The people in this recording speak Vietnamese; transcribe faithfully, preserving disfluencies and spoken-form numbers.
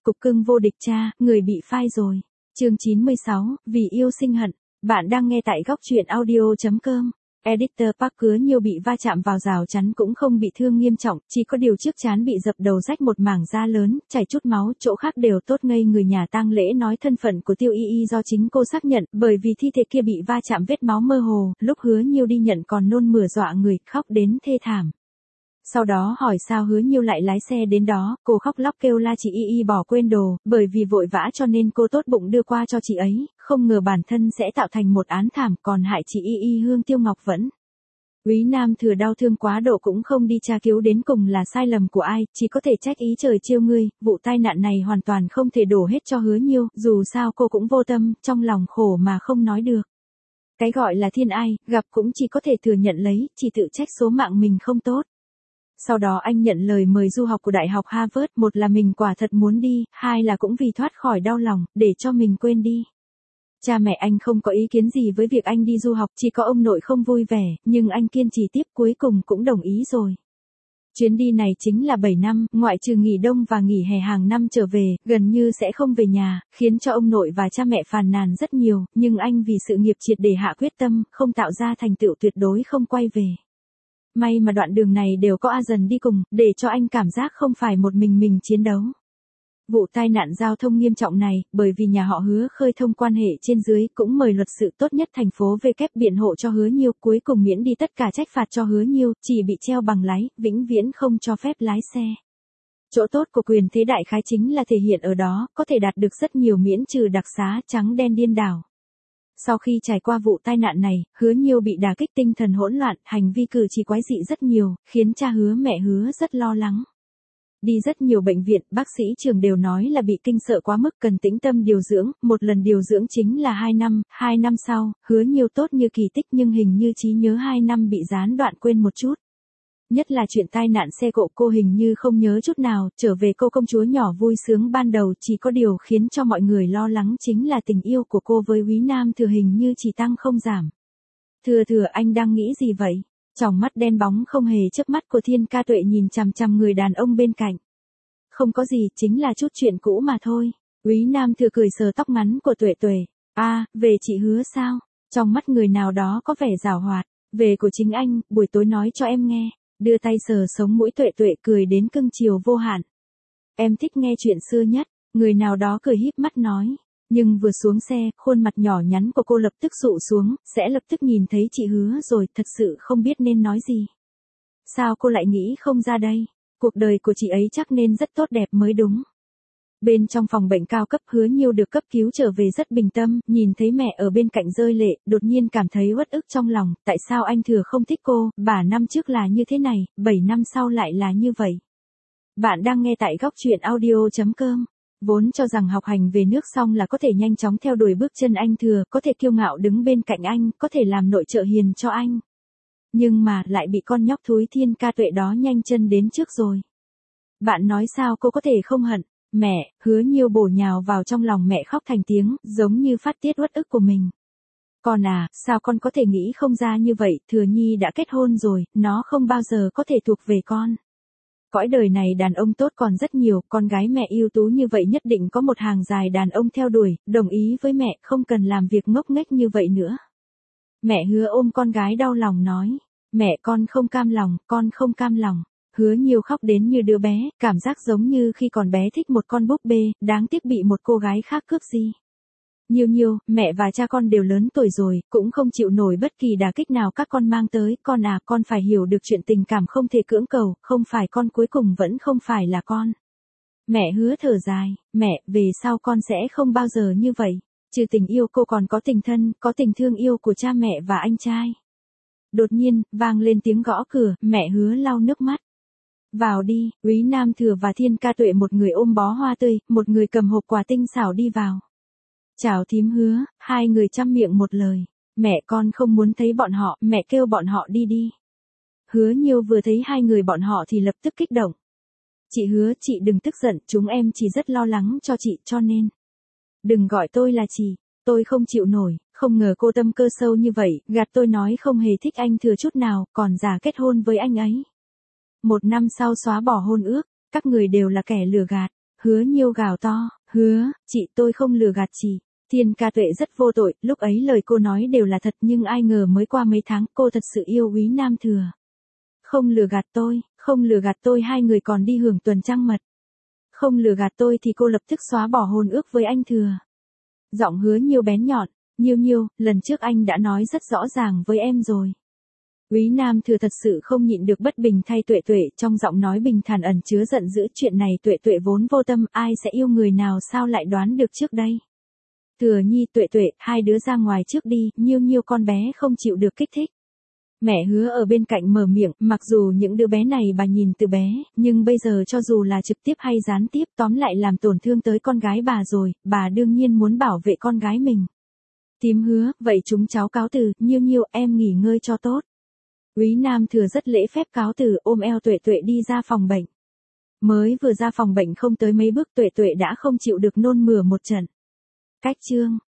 cục cưng vô địch cha, người bị phai rồi. Chương chín mươi sáu, vì yêu sinh hận. Bạn đang nghe tại góc truyện audio.com. Editor Park Hứa Nhiêu bị va chạm vào rào chắn cũng không bị thương nghiêm trọng, chỉ có điều trước trán bị dập đầu rách một mảng da lớn, chảy chút máu, chỗ khác đều tốt ngây người. Nhà tang lễ nói thân phận của Tiêu Y Y do chính cô xác nhận, bởi vì thi thể kia bị va chạm vết máu mơ hồ, lúc Hứa Nhiêu đi nhận còn nôn mửa dọa người, khóc đến thê thảm. Sau đó hỏi sao Hứa Nhiêu lại lái xe đến đó, cô khóc lóc kêu la chị Y Y bỏ quên đồ, bởi vì vội vã cho nên cô tốt bụng đưa qua cho chị ấy, không ngờ bản thân sẽ tạo thành một án thảm còn hại chị Y Y. Hương Tiêu Ngọc vẫn. Úy Nam Thừa đau thương quá độ cũng không đi tra cứu đến cùng là sai lầm của ai, chỉ có thể trách ý trời trêu ngươi, vụ tai nạn này hoàn toàn không thể đổ hết cho Hứa Nhiêu, dù sao cô cũng vô tâm, trong lòng khổ mà không nói được. Cái gọi là thiên ai, gặp cũng chỉ có thể thừa nhận lấy, chỉ tự trách số mạng mình không tốt. Sau đó anh nhận lời mời du học của Đại học Harvard, một là mình quả thật muốn đi, hai là cũng vì thoát khỏi đau lòng, để cho mình quên đi. Cha mẹ anh không có ý kiến gì với việc anh đi du học, chỉ có ông nội không vui vẻ, nhưng anh kiên trì tiếp cuối cùng cũng đồng ý rồi. Chuyến đi này chính là bảy năm, ngoại trừ nghỉ đông và nghỉ hè hàng năm trở về, gần như sẽ không về nhà, khiến cho ông nội và cha mẹ phàn nàn rất nhiều, nhưng anh vì sự nghiệp triệt để hạ quyết tâm, không tạo ra thành tựu tuyệt đối không quay về. May mà đoạn đường này đều có A Dần đi cùng, để cho anh cảm giác không phải một mình mình chiến đấu. Vụ tai nạn giao thông nghiêm trọng này, bởi vì nhà họ Hứa khơi thông quan hệ trên dưới, cũng mời luật sự tốt nhất thành phố W biện hộ cho Hứa Nhiêu, cuối cùng miễn đi tất cả trách phạt cho Hứa Nhiêu, chỉ bị treo bằng lái, vĩnh viễn không cho phép lái xe. Chỗ tốt của quyền thế đại khái chính là thể hiện ở đó, có thể đạt được rất nhiều miễn trừ đặc xá, trắng đen điên đảo. Sau khi trải qua vụ tai nạn này, Hứa Nhiêu bị đả kích tinh thần hỗn loạn, hành vi cử chỉ quái dị rất nhiều, khiến cha Hứa mẹ Hứa rất lo lắng. Đi rất nhiều bệnh viện, bác sĩ trường đều nói là bị kinh sợ quá mức, cần tĩnh tâm điều dưỡng, một lần điều dưỡng chính là hai năm, hai năm sau, Hứa Nhiêu tốt như kỳ tích nhưng hình như trí nhớ hai năm bị gián đoạn quên một chút. Nhất là chuyện tai nạn xe cộ cô hình như không nhớ chút nào, trở về cô công chúa nhỏ vui sướng ban đầu, chỉ có điều khiến cho mọi người lo lắng chính là tình yêu của cô với Úy Nam Thừa hình như chỉ tăng không giảm. Thừa thừa anh đang nghĩ gì vậy? Tròng mắt đen bóng không hề chớp mắt của Thiên Ca Tuệ nhìn chằm chằm người đàn ông bên cạnh. Không có gì, chính là chút chuyện cũ mà thôi. Úy Nam Thừa cười sờ tóc ngắn của Tuệ Tuệ. À, về chị Hứa sao? Trong mắt người nào đó có vẻ giảo hoạt. Về của chính anh, buổi tối nói cho em nghe. Đưa tay sờ sống mũi Tuệ Tuệ cười đến cưng chiều vô hạn. Em thích nghe chuyện xưa nhất. Người nào đó cười híp mắt nói. Nhưng vừa xuống xe, khuôn mặt nhỏ nhắn của cô lập tức sụ xuống, sẽ lập tức nhìn thấy chị Hứa rồi, thật sự không biết nên nói gì. Sao cô lại nghĩ không ra đây? Cuộc đời của chị ấy chắc nên rất tốt đẹp mới đúng. Bên trong phòng bệnh cao cấp, Hứa Nhiêu được cấp cứu trở về rất bình tâm, nhìn thấy mẹ ở bên cạnh rơi lệ, đột nhiên cảm thấy uất ức trong lòng, tại sao anh Thừa không thích cô, bà năm trước là như thế này, bảy năm sau lại là như vậy. Bạn đang nghe tại góc truyện audio.com. Vốn cho rằng học hành về nước xong là có thể nhanh chóng theo đuổi bước chân anh Thừa, có thể kiêu ngạo đứng bên cạnh anh, có thể làm nội trợ hiền cho anh. Nhưng mà, lại bị con nhóc thúi Thiên Ca Tuệ đó nhanh chân đến trước rồi. Bạn nói sao cô có thể không hận? Mẹ, Hứa Nhiêu bổ nhào vào trong lòng mẹ khóc thành tiếng, giống như phát tiết uất ức của mình. Con à, sao con có thể nghĩ không ra như vậy, Thừa Nhi đã kết hôn rồi, nó không bao giờ có thể thuộc về con. Cõi đời này đàn ông tốt còn rất nhiều, con gái mẹ ưu tú như vậy nhất định có một hàng dài đàn ông theo đuổi, đồng ý với mẹ, không cần làm việc ngốc nghếch như vậy nữa. Mẹ Hứa ôm con gái đau lòng nói, mẹ con không cam lòng, con không cam lòng. Hứa Nhiêu khóc đến như đứa bé, cảm giác giống như khi còn bé thích một con búp bê, đáng tiếc bị một cô gái khác cướp đi. Nhiêu Nhiêu, mẹ và cha con đều lớn tuổi rồi, cũng không chịu nổi bất kỳ đả kích nào các con mang tới, con à, con phải hiểu được chuyện tình cảm không thể cưỡng cầu, không phải con cuối cùng vẫn không phải là con. Mẹ Hứa thở dài, mẹ, về sau con sẽ không bao giờ như vậy, trừ tình yêu cô còn có tình thân, có tình thương yêu của cha mẹ và anh trai. Đột nhiên, vang lên tiếng gõ cửa, mẹ Hứa lau nước mắt. Vào đi, Úy Nam Thừa và Thiên Ca Tuệ, một người ôm bó hoa tươi, một người cầm hộp quà tinh xảo đi vào. Chào thím Hứa, hai người chăm miệng một lời. Mẹ con không muốn thấy bọn họ, mẹ kêu bọn họ đi đi. Hứa Nhiêu vừa thấy hai người bọn họ thì lập tức kích động. Chị Hứa, chị đừng tức giận, chúng em chỉ rất lo lắng cho chị cho nên. Đừng gọi tôi là chị, tôi không chịu nổi, không ngờ cô tâm cơ sâu như vậy, gạt tôi nói không hề thích anh Thừa chút nào, còn giả kết hôn với anh ấy. Một năm sau xóa bỏ hôn ước, các người đều là kẻ lừa gạt. Hứa Nhiêu gào to, hứa, chị tôi không lừa gạt chị. Thiên Ca Tuệ rất vô tội, lúc ấy lời cô nói đều là thật nhưng ai ngờ mới qua mấy tháng cô thật sự yêu Úy Nam Thừa. Không lừa gạt tôi, không lừa gạt tôi hai người còn đi hưởng tuần trăng mật. Không lừa gạt tôi thì cô lập tức xóa bỏ hôn ước với anh Thừa. Giọng Hứa Nhiêu bén nhọn, Nhiêu Nhiêu, lần trước anh đã nói rất rõ ràng với em rồi. Úy Nam Thừa thật sự không nhịn được bất bình thay Tuệ Tuệ, trong giọng nói bình thản ẩn chứa giận dữ, chuyện này Tuệ Tuệ vốn vô tâm, ai sẽ yêu người nào sao lại đoán được trước đây. Thừa Nhi, Tuệ Tuệ, hai đứa ra ngoài trước đi, Nhiêu Nhiêu con bé không chịu được kích thích. Mẹ Hứa ở bên cạnh mở miệng, mặc dù những đứa bé này bà nhìn từ bé, nhưng bây giờ cho dù là trực tiếp hay gián tiếp tóm lại làm tổn thương tới con gái bà rồi, bà đương nhiên muốn bảo vệ con gái mình. Tím Hứa, vậy chúng cháu cáo từ, Nhiêu Nhiêu em nghỉ ngơi cho tốt. Úy Nam Thừa rất lễ phép cáo từ, ôm eo Tuệ Tuệ đi ra phòng bệnh. Mới vừa ra phòng bệnh không tới mấy bước Tuệ Tuệ đã không chịu được nôn mửa một trận. Cách chương